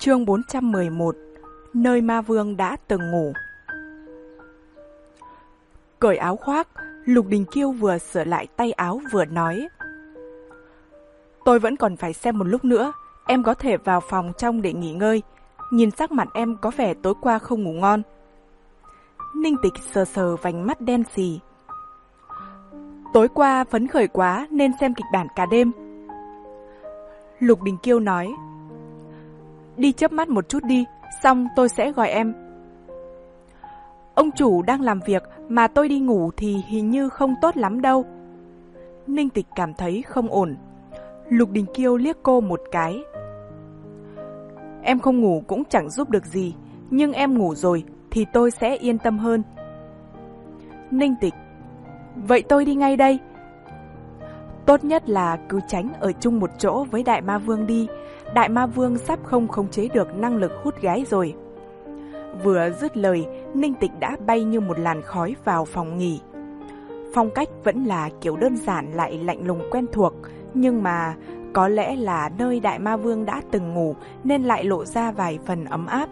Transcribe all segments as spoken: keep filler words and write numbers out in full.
Chương bốn trăm mười một. Nơi ma vương đã từng ngủ. Cởi áo khoác, Lục Đình Kiêu vừa sửa lại tay áo vừa nói: Tôi vẫn còn phải xem một lúc nữa, em có thể vào phòng trong để nghỉ ngơi. Nhìn sắc mặt em có vẻ tối qua không ngủ ngon. Ninh Tịch sờ sờ vành mắt đen xì. Tối qua phấn khởi quá nên xem kịch bản cả đêm. Lục Đình Kiêu nói: Đi chớp mắt một chút đi, xong tôi sẽ gọi em. Ông chủ đang làm việc mà tôi đi ngủ thì hình như không tốt lắm đâu. Ninh Tịch cảm thấy không ổn. Lục Đình Kiêu liếc cô một cái. Em không ngủ cũng chẳng giúp được gì, nhưng em ngủ rồi thì tôi sẽ yên tâm hơn. Ninh Tịch: Vậy tôi đi ngay đây. Tốt nhất là cứ tránh ở chung một chỗ với Đại Ma Vương đi. Đại Ma Vương sắp không khống chế được năng lực hút gái rồi. Vừa dứt lời, Ninh Tịch đã bay như một làn khói vào phòng nghỉ. Phong cách vẫn là kiểu đơn giản lại lạnh lùng quen thuộc, nhưng mà có lẽ là nơi Đại Ma Vương đã từng ngủ nên lại lộ ra vài phần ấm áp.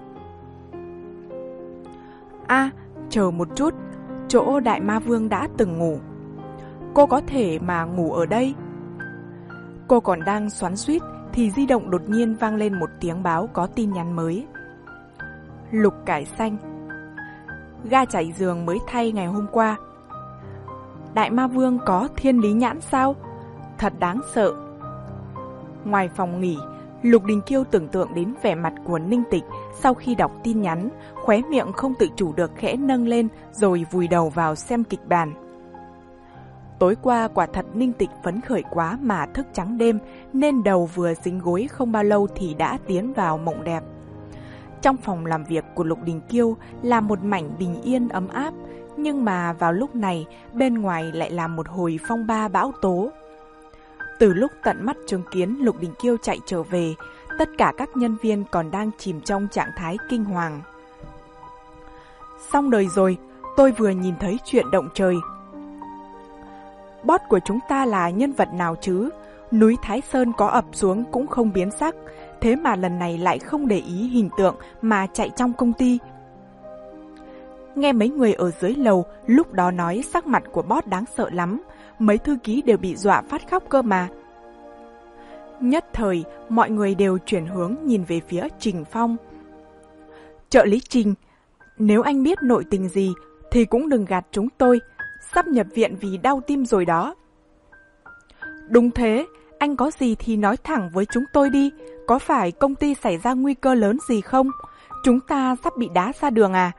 À, chờ một chút, chỗ Đại Ma Vương đã từng ngủ. Cô có thể mà ngủ ở đây. Cô còn đang xoắn xuýt thì di động đột nhiên vang lên một tiếng báo có tin nhắn mới. Lục Cải Xanh: Ga trải giường mới thay ngày hôm qua. Đại Ma Vương có thiên lý nhãn sao? Thật đáng sợ. Ngoài phòng nghỉ, Lục Đình Kiêu tưởng tượng đến vẻ mặt của Ninh Tịch sau khi đọc tin nhắn, khóe miệng không tự chủ được khẽ nâng lên rồi vùi đầu vào xem kịch bản. Tối qua quả thật Ninh Tịch phấn khởi quá mà thức trắng đêm, nên đầu vừa dính gối không bao lâu thì đã tiến vào mộng đẹp. Trong phòng làm việc của Lục Đình Kiêu là một mảnh bình yên ấm áp, nhưng mà vào lúc này bên ngoài lại là một hồi phong ba bão tố. Từ lúc tận mắt chứng kiến Lục Đình Kiêu chạy trở về, tất cả các nhân viên còn đang chìm trong trạng thái kinh hoàng. Xong đời rồi, tôi vừa nhìn thấy chuyện động trời. Boss của chúng ta là nhân vật nào chứ? Núi Thái Sơn có ập xuống cũng không biến sắc, thế mà lần này lại không để ý hình tượng mà chạy trong công ty. Nghe mấy người ở dưới lầu lúc đó nói sắc mặt của boss đáng sợ lắm, mấy thư ký đều bị dọa phát khóc cơ mà. Nhất thời, mọi người đều chuyển hướng nhìn về phía Trình Phong. Trợ lý Trình, nếu anh biết nội tình gì thì cũng đừng gạt chúng tôi, sắp nhập viện vì đau tim rồi đó. Đúng thế, anh có gì thì nói thẳng với chúng tôi đi, có phải công ty xảy ra nguy cơ lớn gì không? Chúng ta sắp bị đá ra đường à?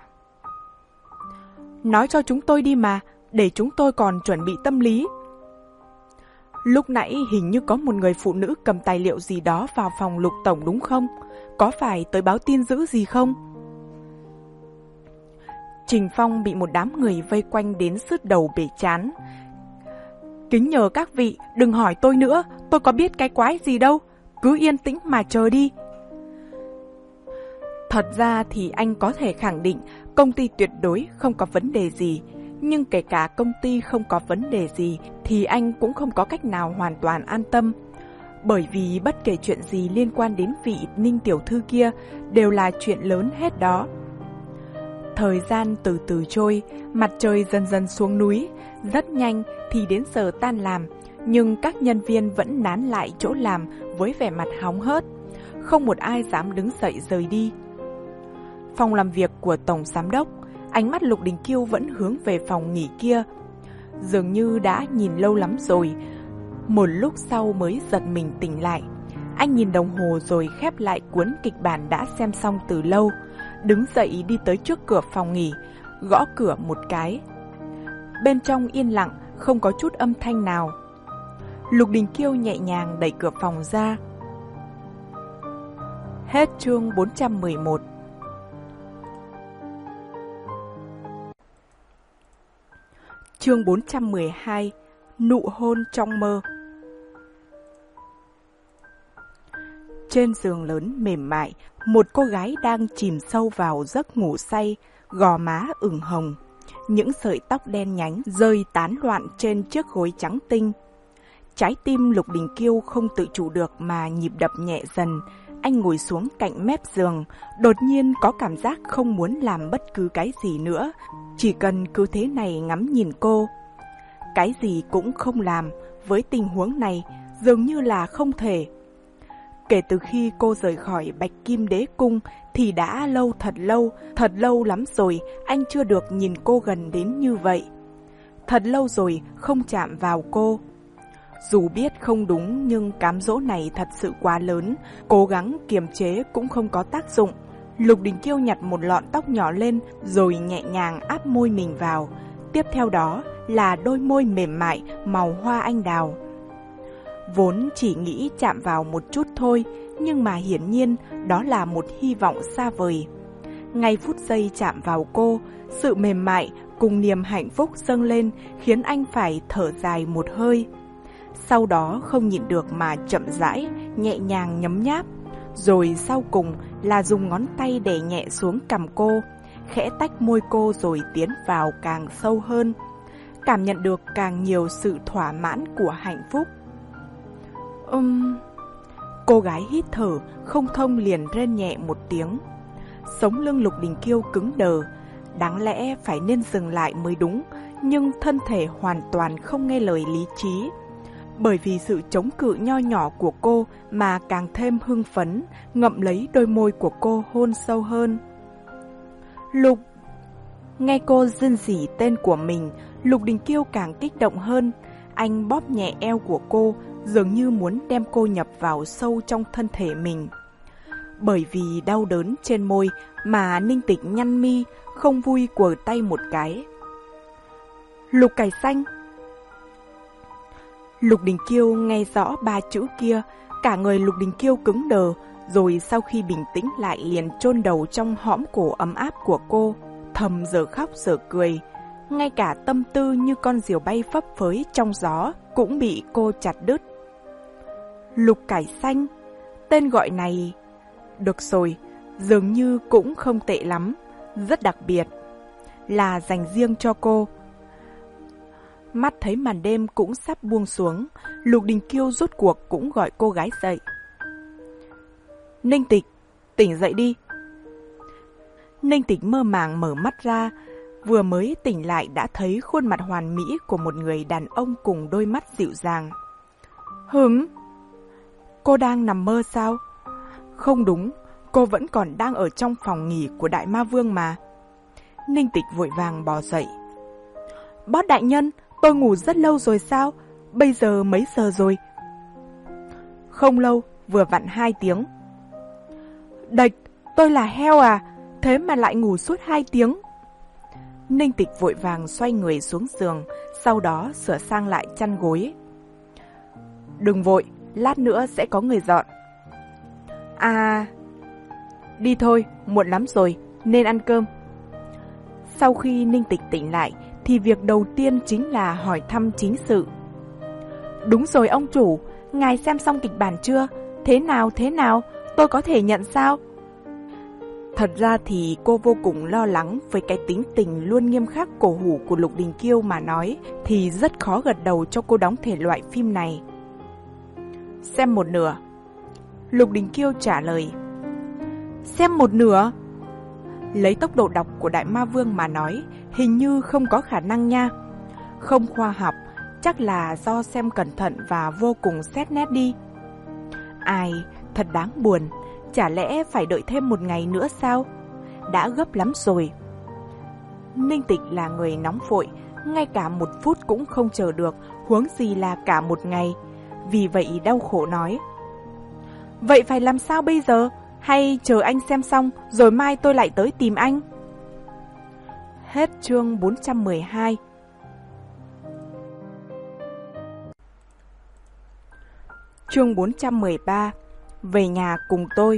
Nói cho chúng tôi đi mà, để chúng tôi còn chuẩn bị tâm lý. Lúc nãy hình như có một người phụ nữ cầm tài liệu gì đó vào phòng Lục Tổng đúng không? Có phải tới báo tin dữ gì không? Trình Phong bị một đám người vây quanh đến sứt đầu bể chán. Kính nhờ các vị đừng hỏi tôi nữa, tôi có biết cái quái gì đâu, cứ yên tĩnh mà chờ đi. Thật ra thì anh có thể khẳng định công ty tuyệt đối không có vấn đề gì, nhưng kể cả công ty không có vấn đề gì thì anh cũng không có cách nào hoàn toàn an tâm. Bởi vì bất kể chuyện gì liên quan đến vị Ninh tiểu thư kia đều là chuyện lớn hết đó. Thời gian từ từ trôi, mặt trời dần dần xuống núi, rất nhanh thì đến giờ tan làm, nhưng các nhân viên vẫn nán lại chỗ làm với vẻ mặt hóng hớt, không một ai dám đứng dậy rời đi. Phòng làm việc của Tổng Giám đốc, ánh mắt Lục Đình Kiêu vẫn hướng về phòng nghỉ kia, dường như đã nhìn lâu lắm rồi. Một lúc sau mới giật mình tỉnh lại, anh nhìn đồng hồ rồi khép lại cuốn kịch bản đã xem xong từ lâu, đứng dậy đi tới trước cửa phòng nghỉ, gõ cửa một cái. Bên trong yên lặng, không có chút âm thanh nào. Lục Đình Kiêu nhẹ nhàng đẩy cửa phòng ra. Hết chương bốn trăm mười một. Chương bốn trăm mười hai. Nụ hôn trong mơ. Trên giường lớn mềm mại, một cô gái đang chìm sâu vào giấc ngủ say, gò má ửng hồng. Những sợi tóc đen nhánh rơi tán loạn trên chiếc gối trắng tinh. Trái tim Lục Đình Kiêu không tự chủ được mà nhịp đập nhẹ dần, anh ngồi xuống cạnh mép giường, đột nhiên có cảm giác không muốn làm bất cứ cái gì nữa, chỉ cần cứ thế này ngắm nhìn cô. Cái gì cũng không làm, với tình huống này dường như là không thể. Kể từ khi cô rời khỏi Bạch Kim Đế Cung thì đã lâu thật lâu, thật lâu lắm rồi anh chưa được nhìn cô gần đến như vậy. Thật lâu rồi không chạm vào cô. Dù biết không đúng nhưng cám dỗ này thật sự quá lớn, cố gắng kiềm chế cũng không có tác dụng. Lục Đình Kiêu nhặt một lọn tóc nhỏ lên rồi nhẹ nhàng áp môi mình vào. Tiếp theo đó là đôi môi mềm mại màu hoa anh đào. Vốn chỉ nghĩ chạm vào một chút thôi, nhưng mà hiển nhiên đó là một hy vọng xa vời. Ngay phút giây chạm vào cô, sự mềm mại cùng niềm hạnh phúc dâng lên khiến anh phải thở dài một hơi. Sau đó không nhịn được mà chậm rãi, nhẹ nhàng nhấm nháp. Rồi sau cùng là dùng ngón tay đè nhẹ xuống cằm cô, khẽ tách môi cô rồi tiến vào càng sâu hơn, cảm nhận được càng nhiều sự thỏa mãn của hạnh phúc. Um... Cô gái hít thở, không thông liền rên nhẹ một tiếng. Sống lưng Lục Đình Kiêu cứng đờ, đáng lẽ phải nên dừng lại mới đúng, nhưng thân thể hoàn toàn không nghe lời lý trí. Bởi vì sự chống cự nho nhỏ của cô mà càng thêm hưng phấn, ngậm lấy đôi môi của cô hôn sâu hơn. Lục! Nghe cô rên rỉ tên của mình, Lục Đình Kiêu càng kích động hơn. Anh bóp nhẹ eo của cô, dường như muốn đem cô nhập vào sâu trong thân thể mình. Bởi vì đau đớn trên môi mà Ninh Tịch nhăn mi, không vui quờ tay một cái. Lục Cải Xanh! Lục Đình Kiêu nghe rõ ba chữ kia, cả người Lục Đình Kiêu cứng đờ, rồi sau khi bình tĩnh lại liền chôn đầu trong hõm cổ ấm áp của cô, thầm giờ khóc giờ cười. Ngay cả tâm tư như con diều bay phấp phới trong gió cũng bị cô chặt đứt. Lục Cải Xanh, tên gọi này... Được rồi, dường như cũng không tệ lắm, rất đặc biệt, là dành riêng cho cô. Mắt thấy màn đêm cũng sắp buông xuống, Lục Đình Kiêu rốt cuộc cũng gọi cô gái dậy. Ninh Tịch, tỉnh dậy đi. Ninh Tịch mơ màng mở mắt ra, vừa mới tỉnh lại đã thấy khuôn mặt hoàn mỹ của một người đàn ông cùng đôi mắt dịu dàng. Hửm? Cô đang nằm mơ sao? Không đúng, cô vẫn còn đang ở trong phòng nghỉ của Đại Ma Vương mà. Ninh Tịch vội vàng bò dậy. Bót đại nhân, tôi ngủ rất lâu rồi sao? Bây giờ mấy giờ rồi? Không lâu, vừa vặn hai tiếng. Đệch, tôi là heo à? Thế mà lại ngủ suốt hai tiếng. Ninh Tịch vội vàng xoay người xuống giường, sau đó sửa sang lại chăn gối. Đừng vội, lát nữa sẽ có người dọn. À... Đi thôi, muộn lắm rồi, nên ăn cơm. Sau khi Ninh Tịch tỉnh lại, thì việc đầu tiên chính là hỏi thăm chính sự. Đúng rồi ông chủ, ngài xem xong kịch bản chưa? Thế nào thế nào? Tôi có thể nhận sao? Thật ra thì cô vô cùng lo lắng với cái tính tình luôn nghiêm khắc cổ hủ của Lục Đình Kiêu mà nói, thì rất khó gật đầu cho cô đóng thể loại phim này. Xem một nửa. Lục Đình Kiêu trả lời. Xem một nửa? Lấy tốc độ đọc của Đại Ma Vương mà nói, hình như không có khả năng nha. Không khoa học, chắc là do xem cẩn thận và vô cùng xét nét đi. Ai, thật đáng buồn, chả lẽ phải đợi thêm một ngày nữa sao? Đã gấp lắm rồi. Ninh Tịch là người nóng vội, ngay cả một phút cũng không chờ được, huống gì là cả một ngày. Vì vậy đau khổ nói. Vậy phải làm sao bây giờ? Hay chờ anh xem xong rồi mai tôi lại tới tìm anh? Hết chương bốn trăm mười hai. Chương bốn trăm mười ba. Về nhà cùng tôi.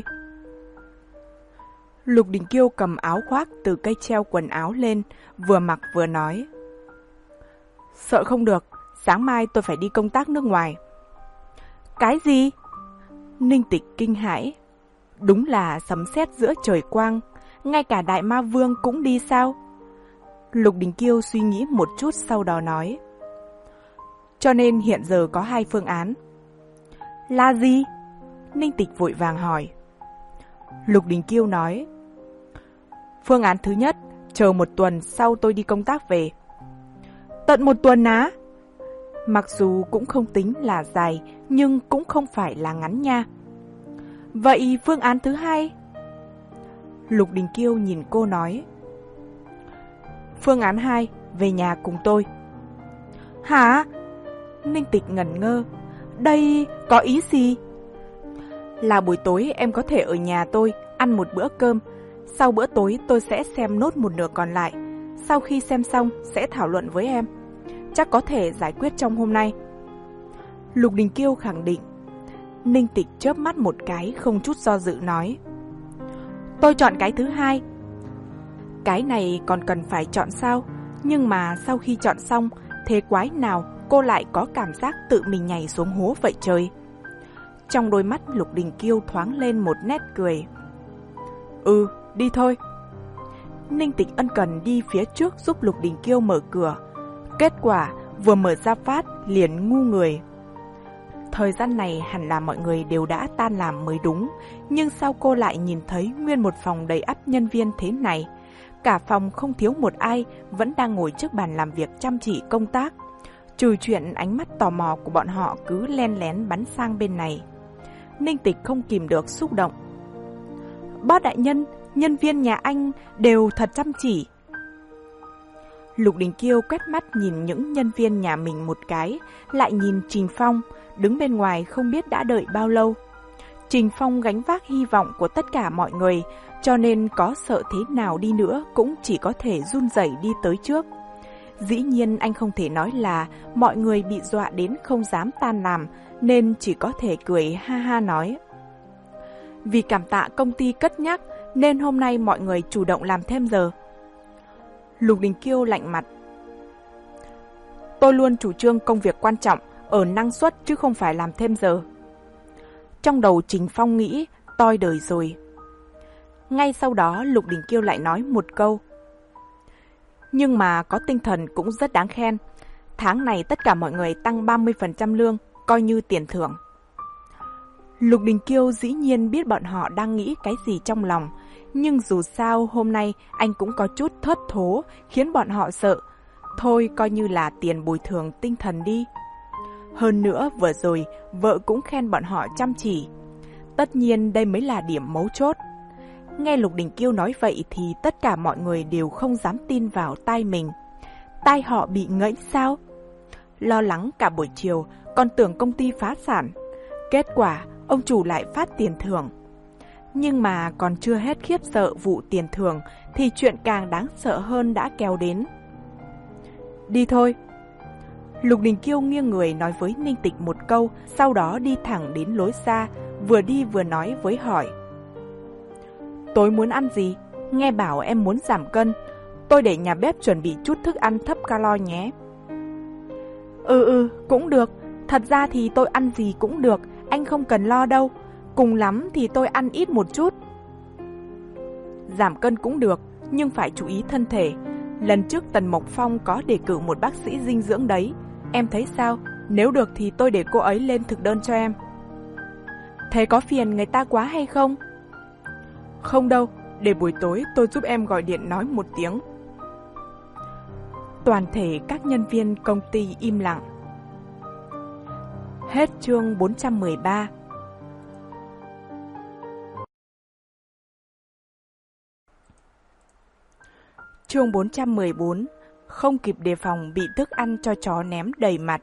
Lục Đình Kiêu cầm áo khoác từ cây treo quần áo lên, vừa mặc vừa nói. Sợ không được, sáng mai tôi phải đi công tác nước ngoài. Cái gì? Ninh Tịch kinh hãi. Đúng là sấm sét giữa trời quang, ngay cả Đại Ma Vương cũng đi sao? Lục Đình Kiêu suy nghĩ một chút sau đó nói. Cho nên hiện giờ có hai phương án. Là gì? Ninh Tịch vội vàng hỏi. Lục Đình Kiêu nói. Phương án thứ nhất, chờ một tuần sau tôi đi công tác về. Tận một tuần á? Mặc dù cũng không tính là dài, nhưng cũng không phải là ngắn nha. Vậy phương án thứ hai? Lục Đình Kiêu nhìn cô nói. Phương án hai, về nhà cùng tôi. Hả? Ninh Tịch ngẩn ngơ. Đây có ý gì? Là buổi tối em có thể ở nhà tôi ăn một bữa cơm. Sau bữa tối tôi sẽ xem nốt một nửa còn lại. Sau khi xem xong sẽ thảo luận với em. Chắc có thể giải quyết trong hôm nay. Lục Đình Kiêu khẳng định. Ninh Tịch chớp mắt một cái không chút do dự nói. Tôi chọn cái thứ hai. Cái này còn cần phải chọn sao? Nhưng mà sau khi chọn xong, thế quái nào cô lại có cảm giác tự mình nhảy xuống hố vậy trời? Trong đôi mắt Lục Đình Kiêu thoáng lên một nét cười. Ừ, đi thôi. Ninh Tịch ân cần đi phía trước giúp Lục Đình Kiêu mở cửa. Kết quả vừa mở ra phát liền ngu người. Thời gian này hẳn là mọi người đều đã tan làm mới đúng, nhưng sao cô lại nhìn thấy nguyên một phòng đầy ắp nhân viên thế này? Cả phòng không thiếu một ai vẫn đang ngồi trước bàn làm việc chăm chỉ công tác, trừ chuyện ánh mắt tò mò của bọn họ cứ len lén bắn sang bên này. Ninh Tịch không kìm được xúc động. Bác đại nhân, nhân viên nhà anh đều thật chăm chỉ. Lục Đình Kiêu quét mắt nhìn những nhân viên nhà mình một cái, lại nhìn Trình Phong, đứng bên ngoài không biết đã đợi bao lâu. Trình Phong gánh vác hy vọng của tất cả mọi người, cho nên có sợ thế nào đi nữa cũng chỉ có thể run rẩy đi tới trước. Dĩ nhiên anh không thể nói là mọi người bị dọa đến không dám tan làm, nên chỉ có thể cười ha ha nói. Vì cảm tạ công ty cất nhắc, nên hôm nay mọi người chủ động làm thêm giờ. Lục Đình Kiêu lạnh mặt. Tôi luôn chủ trương công việc quan trọng ở năng suất chứ không phải làm thêm giờ. Trong đầu Trình Phong nghĩ, toi đời rồi. Ngay sau đó Lục Đình Kiêu lại nói một câu. Nhưng mà có tinh thần cũng rất đáng khen. Tháng này tất cả mọi người tăng ba mươi phần trăm lương, coi như tiền thưởng. Lục Đình Kiêu dĩ nhiên biết bọn họ đang nghĩ cái gì trong lòng, nhưng dù sao hôm nay anh cũng có chút thất thố khiến bọn họ sợ. Thôi coi như là tiền bồi thường tinh thần đi. Hơn nữa vừa rồi vợ cũng khen bọn họ chăm chỉ. Tất nhiên đây mới là điểm mấu chốt. Nghe Lục Đình Kiêu nói vậy thì tất cả mọi người đều không dám tin vào tai mình. Tai họ bị ngẫy sao? Lo lắng cả buổi chiều, còn tưởng công ty phá sản. Kết quả ông chủ lại phát tiền thưởng. Nhưng mà còn chưa hết khiếp sợ vụ tiền thưởng thì chuyện càng đáng sợ hơn đã kéo đến. Đi thôi. Lục Đình Kiêu nghiêng người nói với Ninh Tịch một câu, sau đó đi thẳng đến lối ra, vừa đi vừa nói với hỏi. Tối muốn ăn gì? Nghe bảo em muốn giảm cân. Tôi để nhà bếp chuẩn bị chút thức ăn thấp calo nhé. Ừ ừ, cũng được. Thật ra thì tôi ăn gì cũng được, anh không cần lo đâu. Cùng lắm thì tôi ăn ít một chút. Giảm cân cũng được, nhưng phải chú ý thân thể. Lần trước Tần Mộc Phong có đề cử một bác sĩ dinh dưỡng đấy. Em thấy sao? Nếu được thì tôi để cô ấy lên thực đơn cho em. Thế có phiền người ta quá hay không? Không đâu, để buổi tối tôi giúp em gọi điện nói một tiếng. Toàn thể các nhân viên công ty im lặng. Hết chương bốn trăm mười ba. Chương bốn trăm mười bốn. Không kịp đề phòng bị thức ăn cho chó ném đầy mặt.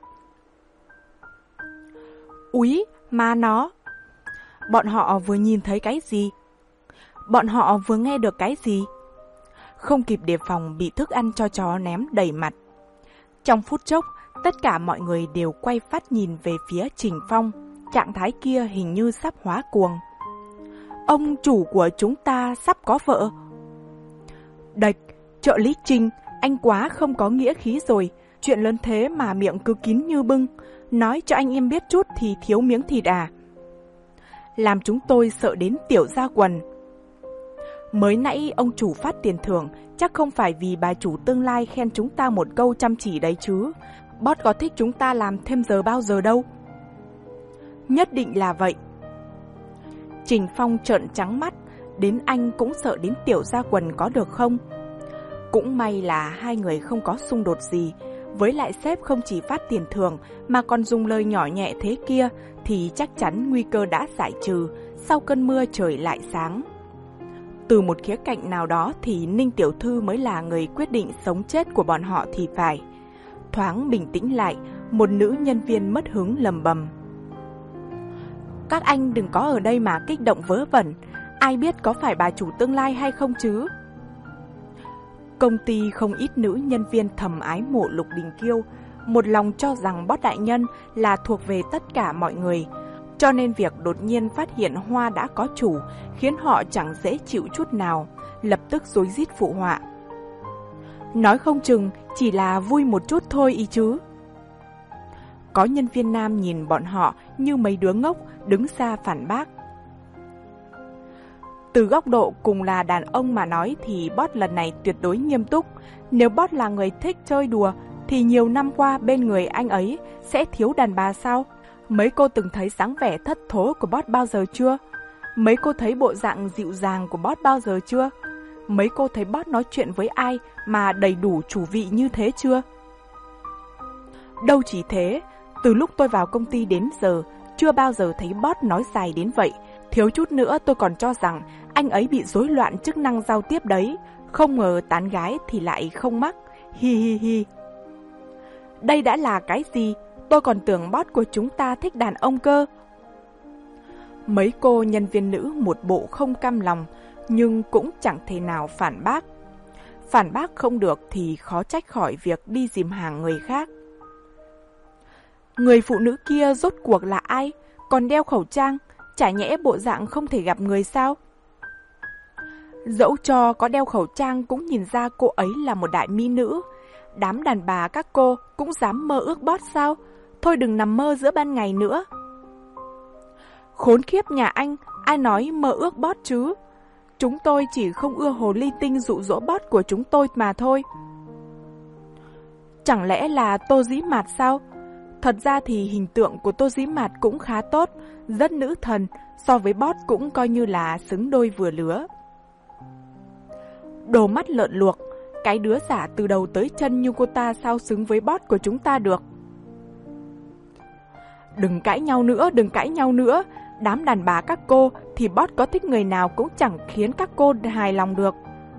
Úi, má nó! Bọn họ vừa nhìn thấy cái gì? Bọn họ vừa nghe được cái gì? Không kịp đề phòng bị thức ăn cho chó ném đầy mặt. Trong phút chốc, tất cả mọi người đều quay phát nhìn về phía Trình Phong. Trạng thái kia hình như sắp hóa cuồng. Ông chủ của chúng ta sắp có vợ. Đạch, trợ lý Trình, anh quá không có nghĩa khí rồi. Chuyện lớn thế mà miệng cứ kín như bưng. Nói cho anh em biết chút thì thiếu miếng thịt à? Làm chúng tôi sợ đến tiểu ra quần. Mới nãy ông chủ phát tiền thưởng, chắc không phải vì bà chủ tương lai khen chúng ta một câu chăm chỉ đấy chứ. Boss có thích chúng ta làm thêm giờ bao giờ đâu. Nhất định là vậy. Trình Phong trợn trắng mắt, đến anh cũng sợ đến tiểu gia quần có được không? Cũng may là hai người không có xung đột gì, với lại sếp không chỉ phát tiền thưởng mà còn dùng lời nhỏ nhẹ thế kia thì chắc chắn nguy cơ đã giải trừ, sau cơn mưa trời lại sáng. Từ một khía cạnh nào đó thì Ninh tiểu thư mới là người quyết định sống chết của bọn họ thì phải. Thoáng bình tĩnh lại, một nữ nhân viên mất hứng lầm bầm. Các anh đừng có ở đây mà kích động vớ vẩn, ai biết có phải bà chủ tương lai hay không chứ? Công ty không ít nữ nhân viên thầm ái mộ Lục Đình Kiêu, một lòng cho rằng boss đại nhân là thuộc về tất cả mọi người, cho nên việc đột nhiên phát hiện hoa đã có chủ khiến họ chẳng dễ chịu chút nào, lập tức rối rít phụ họa. Nói không chừng chỉ là vui một chút thôi ý chứ. Có nhân viên nam nhìn bọn họ như mấy đứa ngốc, đứng xa phản bác. Từ góc độ cùng là đàn ông mà nói thì boss lần này tuyệt đối nghiêm túc. Nếu boss là người thích chơi đùa thì nhiều năm qua bên người anh ấy sẽ thiếu đàn bà sao? Mấy cô từng thấy dáng vẻ thất thố của boss bao giờ chưa? Mấy cô thấy bộ dạng dịu dàng của boss bao giờ chưa? Mấy cô thấy boss nói chuyện với ai mà đầy đủ chủ vị như thế chưa? Đâu chỉ thế, từ lúc tôi vào công ty đến giờ, chưa bao giờ thấy boss nói dài đến vậy. Thiếu chút nữa tôi còn cho rằng anh ấy bị rối loạn chức năng giao tiếp đấy. Không ngờ tán gái thì lại không mắc. Hi hi hi. Đây đã là cái gì? Tôi còn tưởng boss của chúng ta thích đàn ông cơ. Mấy cô nhân viên nữ một bộ không cam lòng, nhưng cũng chẳng thể nào phản bác. Phản bác không được thì khó trách khỏi việc đi dìm hàng người khác. Người phụ nữ kia rốt cuộc là ai? Còn đeo khẩu trang, chả nhẽ bộ dạng không thể gặp người sao? Dẫu cho có đeo khẩu trang cũng nhìn ra cô ấy là một đại mỹ nữ. Đám đàn bà các cô cũng dám mơ ước boss sao? Thôi đừng nằm mơ giữa ban ngày nữa. Khốn khiếp nhà anh, ai nói mơ ước boss chứ? Chúng tôi chỉ không ưa hồ ly tinh dụ dỗ boss của chúng tôi mà thôi. Chẳng lẽ là Tô Dĩ Mạt sao? Thật ra thì hình tượng của Tô Dĩ Mạt cũng khá tốt, rất nữ thần, so với boss cũng coi như là xứng đôi vừa lứa. Đồ mắt lợn luộc, cái đứa giả từ đầu tới chân như cô ta sao xứng với boss của chúng ta được? Đừng cãi nhau nữa, đừng cãi nhau nữa. Đám đàn bà các cô thì boss có thích người nào cũng chẳng khiến các cô hài lòng được.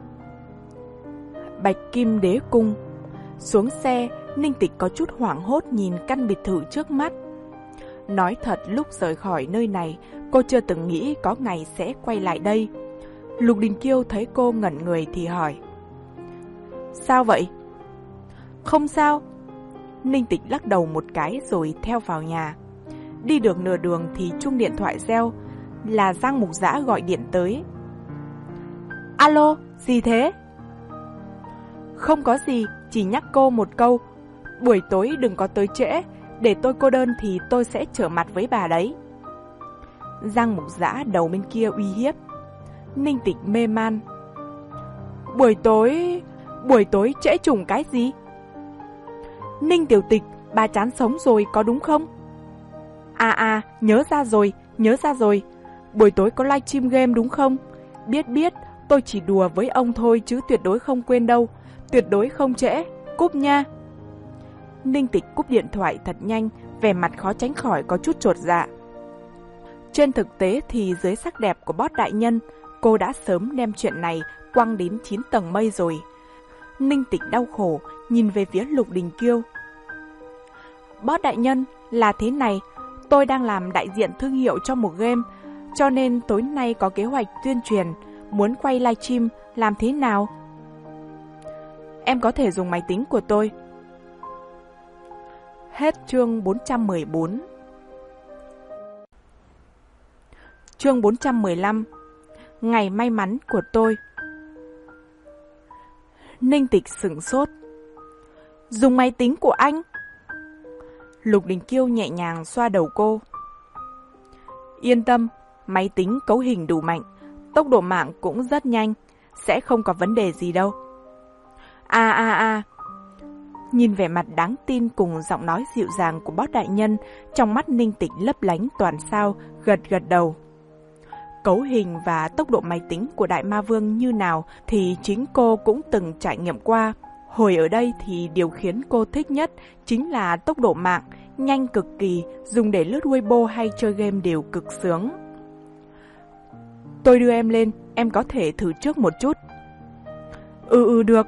Bạch Kim Đế Cung. Xuống xe, Ninh Tịch có chút hoảng hốt nhìn căn biệt thự trước mắt. Nói thật, lúc rời khỏi nơi này, cô chưa từng nghĩ có ngày sẽ quay lại đây. Lục Đình Kiêu thấy cô ngẩn người thì hỏi. Sao vậy? Không sao. Ninh Tịch lắc đầu một cái rồi theo vào nhà. Đi được nửa đường thì chuông điện thoại reo, là Giang Mục Dã gọi điện tới. Alo, gì thế? Không có gì, chỉ nhắc cô một câu. Buổi tối đừng có tới trễ, để tôi cô đơn thì tôi sẽ trở mặt với bà đấy. Giang Mục Dã đầu bên kia uy hiếp. Ninh Tịch mê man. Buổi tối... buổi tối trễ trùng cái gì? Ninh Tiểu Tịch, bà chán sống rồi có đúng không? À à, nhớ ra rồi, nhớ ra rồi. Buổi tối có livestream game đúng không? Biết biết, tôi chỉ đùa với ông thôi chứ tuyệt đối không quên đâu. Tuyệt đối không trễ, cúp nha. Ninh Tịch cúp điện thoại thật nhanh, vẻ mặt khó tránh khỏi có chút chột dạ. Trên thực tế thì dưới sắc đẹp của boss đại nhân, cô đã sớm đem chuyện này quăng đến chín tầng mây rồi. Ninh Tịch đau khổ, nhìn về phía Lục Đình Kiêu. Boss đại nhân, là thế này, tôi đang làm đại diện thương hiệu cho một game, cho nên tối nay có kế hoạch tuyên truyền, muốn quay livestream, làm thế nào? Em có thể dùng máy tính của tôi. Hết chương bốn trăm mười bốn. Chương bốn trăm mười lăm. Ngày may mắn của tôi. Ninh Tịch sửng sốt. Dùng máy tính của anh? Lục Đình Kiêu nhẹ nhàng xoa đầu cô. Yên tâm, máy tính cấu hình đủ mạnh, tốc độ mạng cũng rất nhanh, sẽ không có vấn đề gì đâu. À à à. Nhìn vẻ mặt đáng tin cùng giọng nói dịu dàng của boss đại nhân, trong mắt Ninh Tịch lấp lánh toàn sao, gật gật đầu. cấu hình và tốc độ máy tính của Đại Ma Vương như nào thì chính cô cũng từng trải nghiệm qua. Hồi ở đây thì điều khiến cô thích nhất chính là tốc độ mạng, nhanh cực kỳ, dùng để lướt Weibo hay chơi game đều cực sướng. Tôi đưa em lên, em có thể thử trước một chút. Ừ ừ được.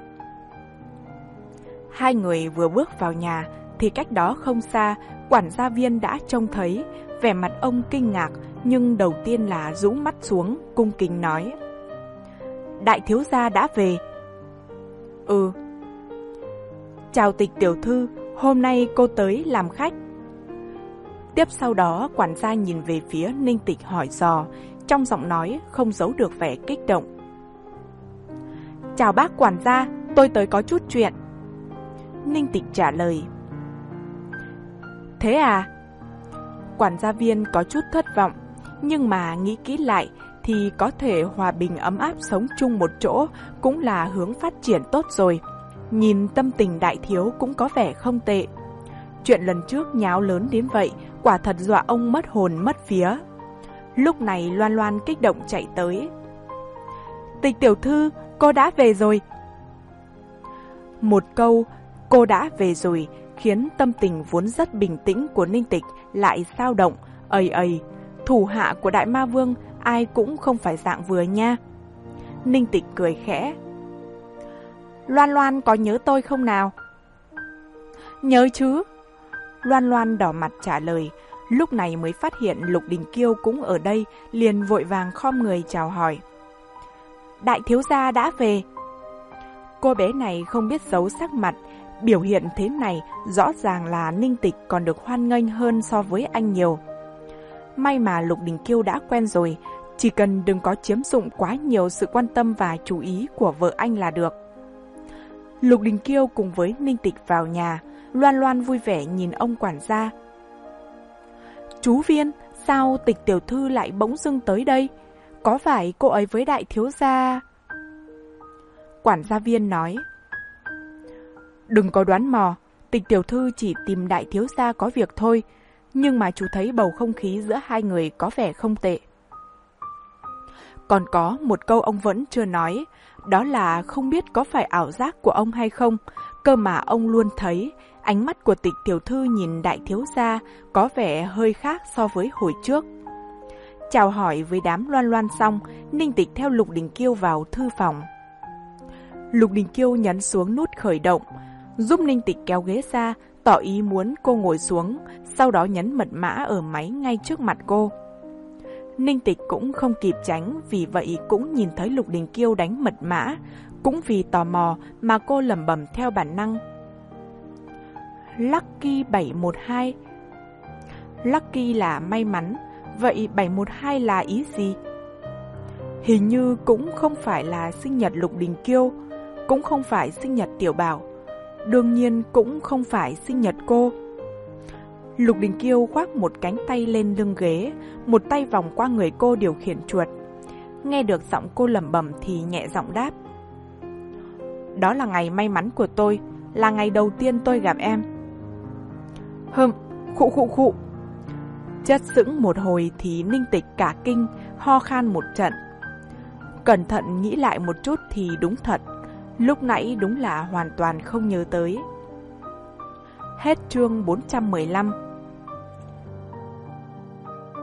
Hai người vừa bước vào nhà thì cách đó không xa, quản gia viên đã trông thấy, vẻ mặt ông kinh ngạc nhưng đầu tiên là rũ mắt xuống, cung kính nói: Đại thiếu gia đã về. Ừ. Chào Tịch tiểu thư, hôm nay cô tới làm khách. Tiếp sau đó quản gia nhìn về phía Ninh Tịch hỏi dò, trong giọng nói không giấu được vẻ kích động. Chào bác quản gia, tôi tới có chút chuyện. Ninh Tịch trả lời. Thế à? Quản gia viên có chút thất vọng, nhưng mà nghĩ kỹ lại thì có thể hòa bình ấm áp sống chung một chỗ cũng là hướng phát triển tốt rồi. Nhìn tâm tình đại thiếu cũng có vẻ không tệ. Chuyện lần trước nháo lớn đến vậy, quả thật dọa ông mất hồn mất vía. Lúc này Loan Loan kích động chạy tới. Tịch tiểu thư, cô đã về rồi. Một câu cô đã về rồi khiến tâm tình vốn rất bình tĩnh của Ninh Tịch lại dao động. Ây ây, thủ hạ của Đại Ma Vương ai cũng không phải dạng vừa nha. Ninh Tịch cười khẽ. Loan Loan có nhớ tôi không nào? Nhớ chứ. Loan Loan đỏ mặt trả lời. Lúc này mới phát hiện Lục Đình Kiêu cũng ở đây, liền vội vàng khom người chào hỏi. Đại thiếu gia đã về. Cô bé này không biết giấu sắc mặt, biểu hiện thế này rõ ràng là Ninh Tịch còn được hoan nghênh hơn so với anh nhiều. May mà Lục Đình Kiêu đã quen rồi, chỉ cần đừng có chiếm dụng quá nhiều sự quan tâm và chú ý của vợ anh là được. Lục Đình Kiêu cùng với Ninh Tịch vào nhà, Loan Loan vui vẻ nhìn ông quản gia. Chú Viên, sao Tịch tiểu thư lại bỗng dưng tới đây? Có phải cô ấy với đại thiếu gia? Quản gia Viên nói. Đừng có đoán mò, Tịch tiểu thư chỉ tìm đại thiếu gia có việc thôi, nhưng mà chú thấy bầu không khí giữa hai người có vẻ không tệ. Còn có một câu ông vẫn chưa nói, đó là không biết có phải ảo giác của ông hay không, cơ mà ông luôn thấy ánh mắt của Tịch tiểu thư nhìn đại thiếu gia có vẻ hơi khác so với hồi trước. Chào hỏi với đám Loan Loan xong, Ninh Tịch theo Lục Đình Kiêu vào thư phòng. Lục Đình Kiêu nhấn xuống nút khởi động, giúp Ninh Tịch kéo ghế ra, tỏ ý muốn cô ngồi xuống, sau đó nhấn mật mã ở máy ngay trước mặt cô. Ninh Tịch cũng không kịp tránh, vì vậy cũng nhìn thấy Lục Đình Kiêu đánh mật mã, cũng vì tò mò mà cô lẩm bẩm theo bản năng. Lucky bảy một hai. Lucky là may mắn, vậy bảy một hai là ý gì? Hình như cũng không phải là sinh nhật Lục Đình Kiêu, cũng không phải sinh nhật Tiểu Bảo, đương nhiên cũng không phải sinh nhật cô. Lục Đình Kiêu khoác một cánh tay lên lưng ghế, một tay vòng qua người cô điều khiển chuột. Nghe được giọng cô lẩm bẩm thì nhẹ giọng đáp. Đó là ngày may mắn của tôi, là ngày đầu tiên tôi gặp em. Hừm, khụ khụ khụ. Chất sững một hồi thì Ninh Tịch cả kinh, ho khan một trận. Cẩn thận nghĩ lại một chút thì đúng thật, lúc nãy đúng là hoàn toàn không nhớ tới. Hết chương bốn trăm mười lăm.